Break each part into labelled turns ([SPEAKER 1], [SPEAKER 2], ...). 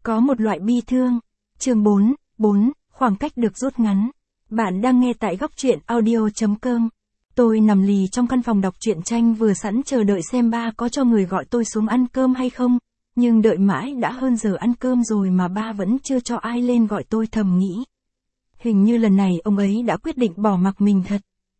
[SPEAKER 1] Có một loại bi thương. Chương 4, khoảng cách được rút ngắn. Bạn đang nghe tại góc truyện audio.com. Tôi nằm lì trong căn phòng đọc truyện tranh vừa sẵn chờ đợi xem ba có cho người gọi tôi xuống ăn cơm hay không, nhưng đợi mãi đã hơn giờ ăn cơm rồi mà ba vẫn chưa cho ai lên gọi tôi, thầm nghĩ. Hình như lần này ông ấy đã quyết định bỏ mặc mình thật.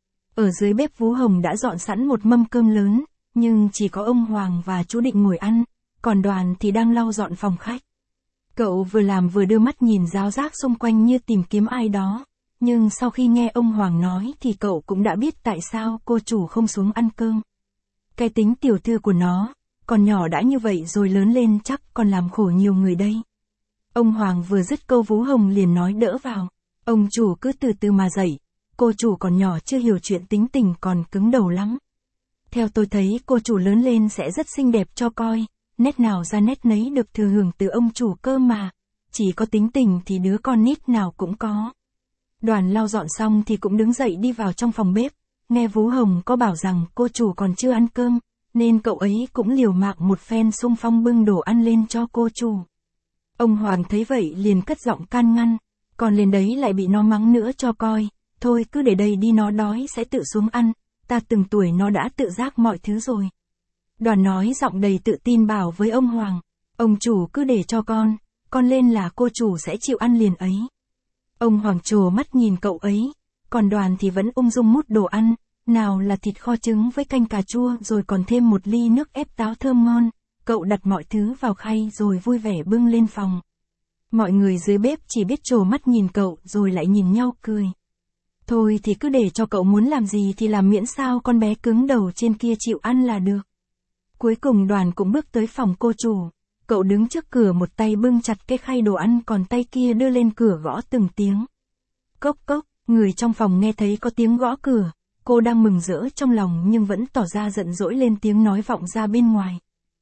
[SPEAKER 1] Ở dưới bếp Vú Hồng đã dọn sẵn một mâm cơm lớn, nhưng chỉ có ông Hoàng và chú Định ngồi ăn, còn Đoàn thì đang lau dọn phòng khách. Cậu vừa làm vừa đưa mắt nhìn ráo rác xung quanh như tìm kiếm ai đó, nhưng sau khi nghe ông Hoàng nói thì cậu cũng đã biết tại sao cô chủ không xuống ăn cơm. Cái tính tiểu thư của nó, còn nhỏ đã như vậy rồi lớn lên chắc còn làm khổ nhiều người đây. Ông Hoàng vừa dứt câu Vú Hồng liền nói đỡ vào. Ông chủ cứ từ từ mà dạy, cô chủ còn nhỏ chưa hiểu chuyện, tính tình còn cứng đầu lắm. Theo tôi thấy cô chủ lớn lên sẽ rất xinh đẹp cho coi, nét nào ra nét nấy được thừa hưởng từ ông chủ cơ mà, chỉ có tính tình thì đứa con nít nào cũng có. Đoàn lau dọn xong thì cũng đứng dậy đi vào trong phòng bếp, nghe Vú Hồng có bảo rằng cô chủ còn chưa ăn cơm, nên cậu ấy cũng liều mạng một phen xung phong bưng đồ ăn lên cho cô chủ. Ông Hoàng thấy vậy liền cất giọng can ngăn, còn lên đấy lại bị nó mắng nữa cho coi, thôi cứ để đây đi, nó đói sẽ tự xuống ăn, ta từng tuổi nó đã tự giác mọi thứ rồi. Đoàn nói giọng đầy tự tin bảo với ông Hoàng, ông chủ cứ để cho con lên là cô chủ sẽ chịu ăn liền ấy. Ông Hoàng trồ mắt nhìn cậu ấy, còn Đoàn thì vẫn ung dung mút đồ ăn, nào là thịt kho trứng với canh cà chua rồi còn thêm một ly nước ép táo thơm ngon, cậu đặt mọi thứ vào khay rồi vui vẻ bưng lên phòng. Mọi người dưới bếp chỉ biết trồ mắt nhìn cậu rồi lại nhìn nhau cười. Thôi thì cứ để cho cậu muốn làm gì thì làm, miễn sao con bé cứng đầu trên kia chịu ăn là được. Cuối cùng Đoàn cũng bước tới phòng cô chủ. Cậu đứng trước cửa, một tay bưng chặt cái khay đồ ăn còn tay kia đưa lên cửa gõ từng tiếng. Cốc cốc, người trong phòng nghe thấy có tiếng gõ cửa. Cô đang mừng rỡ trong lòng nhưng vẫn tỏ ra giận dỗi, lên tiếng nói vọng ra bên ngoài.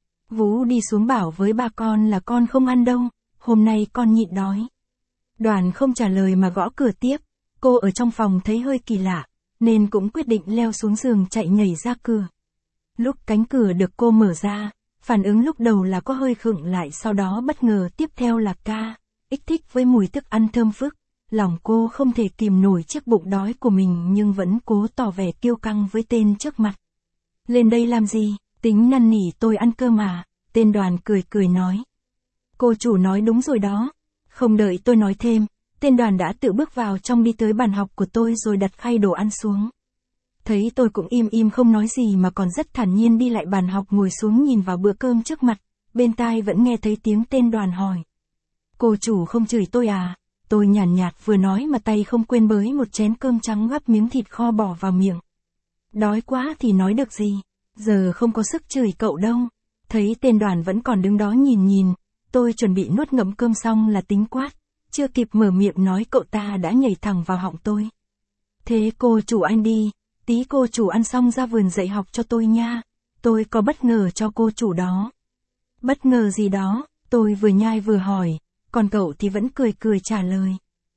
[SPEAKER 1] Vú đi xuống bảo với ba con là con không ăn đâu, hôm nay con nhịn đói. Đoàn không trả lời mà gõ cửa tiếp. Cô ở trong phòng thấy hơi kỳ lạ, nên cũng quyết định leo xuống giường chạy nhảy ra cửa. Lúc cánh cửa được cô mở ra, phản ứng lúc đầu là có hơi khựng lại, sau đó bất ngờ tiếp theo là kích thích với mùi thức ăn thơm phức. Lòng cô không thể kìm nổi chiếc bụng đói của mình nhưng vẫn cố tỏ vẻ kiêu căng với tên trước mặt. Lên đây làm gì, tính năn nỉ tôi ăn cơm à? Tên Đoàn cười cười nói. Cô chủ nói đúng rồi đó. Không đợi tôi nói thêm, tên Đoàn đã tự bước vào trong, đi tới bàn học của tôi rồi đặt khay đồ ăn xuống. Thấy tôi cũng im im không nói gì mà còn rất thản nhiên đi lại bàn học ngồi xuống nhìn vào bữa cơm trước mặt, bên tai vẫn nghe thấy tiếng tên Đoàn hỏi. Cô chủ không chửi tôi à? Tôi nhàn nhạt vừa nói mà tay không quên bới một chén cơm trắng gắp miếng thịt kho bỏ vào miệng. Đói quá thì nói được gì, giờ không có sức chửi cậu đâu. Thấy tên Đoàn vẫn còn đứng đó nhìn, tôi chuẩn bị nuốt ngậm cơm xong là tính quát, chưa kịp mở miệng nói cậu ta đã nhảy thẳng vào họng tôi. Thế cô chủ ăn đi, tí cô chủ ăn xong ra vườn dạy học cho tôi nha, tôi có bất ngờ cho cô chủ đó. Bất ngờ gì đó? Tôi vừa nhai vừa hỏi, còn cậu thì vẫn cười cười trả lời.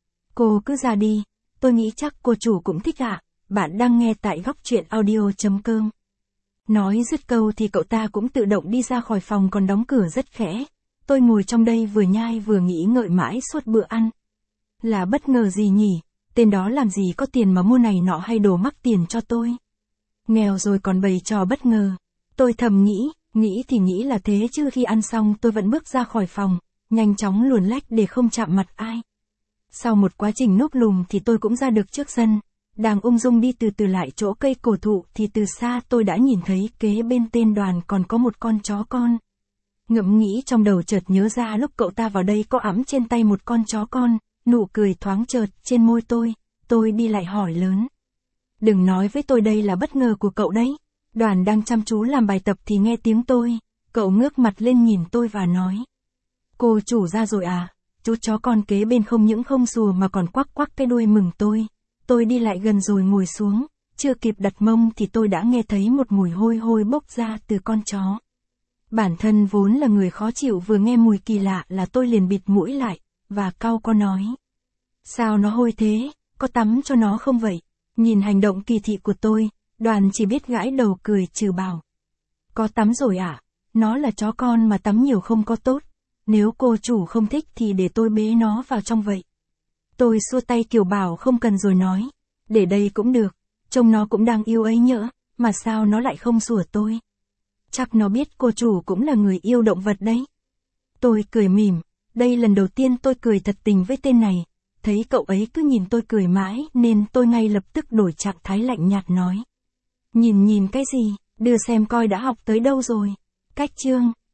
[SPEAKER 1] Cô cứ ra đi, tôi nghĩ chắc cô chủ cũng thích ạ. Bạn đang nghe tại góc truyện audio.com. Nói dứt câu thì cậu ta cũng tự động đi ra khỏi phòng, còn đóng cửa rất khẽ. Tôi ngồi trong đây vừa nhai vừa nghĩ ngợi mãi suốt bữa ăn. Là bất ngờ gì nhỉ? Tên đó làm gì có tiền mà mua này nọ hay đồ mắc tiền cho tôi? Nghèo rồi còn bày trò bất ngờ. Tôi thầm nghĩ thì nghĩ là thế chứ khi ăn xong tôi vẫn bước ra khỏi phòng, nhanh chóng luồn lách để không chạm mặt ai. Sau một quá trình núp lùm thì tôi cũng ra được trước sân. Đang ung dung đi từ từ lại chỗ cây cổ thụ thì từ xa tôi đã nhìn thấy kế bên tên Đoàn còn có một con chó con. Ngẫm nghĩ trong đầu chợt nhớ ra lúc cậu ta vào đây có ẵm trên tay một con chó con, nụ cười thoáng chợt trên môi tôi đi lại hỏi lớn. Đừng nói với tôi đây là bất ngờ của cậu đấy. Đoàn đang chăm chú làm bài tập thì nghe tiếng tôi, cậu ngước mặt lên nhìn tôi và nói. Cô chủ ra rồi à? Chú chó con kế bên không những không sủa mà còn quắc quắc cái đuôi mừng tôi. Tôi đi lại gần rồi ngồi xuống, chưa kịp đặt mông thì tôi đã nghe thấy một mùi hôi hôi bốc ra từ con chó. Bản thân vốn là người khó chịu, vừa nghe mùi kỳ lạ là tôi liền bịt mũi lại, và cau có nói. Sao nó hôi thế, có tắm cho nó không vậy? Nhìn hành động kỳ thị của tôi, Đoàn chỉ biết gãi đầu cười trừ bảo. Có tắm rồi ạ, nó là chó con mà tắm nhiều không có tốt. Nếu cô chủ không thích thì để tôi bế nó vào trong vậy. Tôi xua tay kiểu bảo không cần rồi nói. Để đây cũng được, trông nó cũng đang yêu ấy nhỡ, mà sao nó lại không sủa tôi. Chắc nó biết cô chủ cũng là người yêu động vật đấy. Tôi cười mỉm, đây lần đầu tiên tôi cười thật tình với tên này. Thấy cậu ấy cứ nhìn tôi cười mãi nên tôi ngay lập tức đổi trạng thái lạnh nhạt nói. Nhìn cái gì, đưa xem coi đã học tới đâu rồi. Cách chương